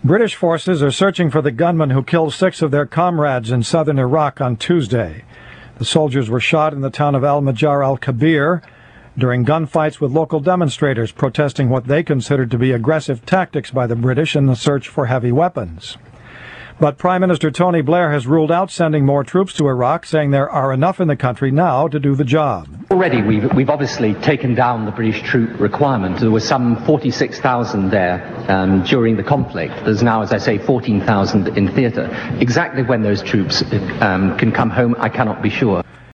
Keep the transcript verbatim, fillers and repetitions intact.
British forces are searching for the gunman who killed six of their comrades in southern Iraq on Tuesday. The soldiers were shot in the town of Al-Majar al-Kabir during gunfights with local demonstrators protesting what they considered to be aggressive tactics by the British in the search for heavy weapons. But Prime Minister Tony Blair has ruled out sending more troops to Iraq, saying there are enough in the country now to do the job. Already we've, we've obviously taken down the British troop requirement. There were some forty-six thousand there um, during the conflict. There's now, as I say, fourteen thousand in theatre. Exactly when those troops um, can come home, I cannot be sure.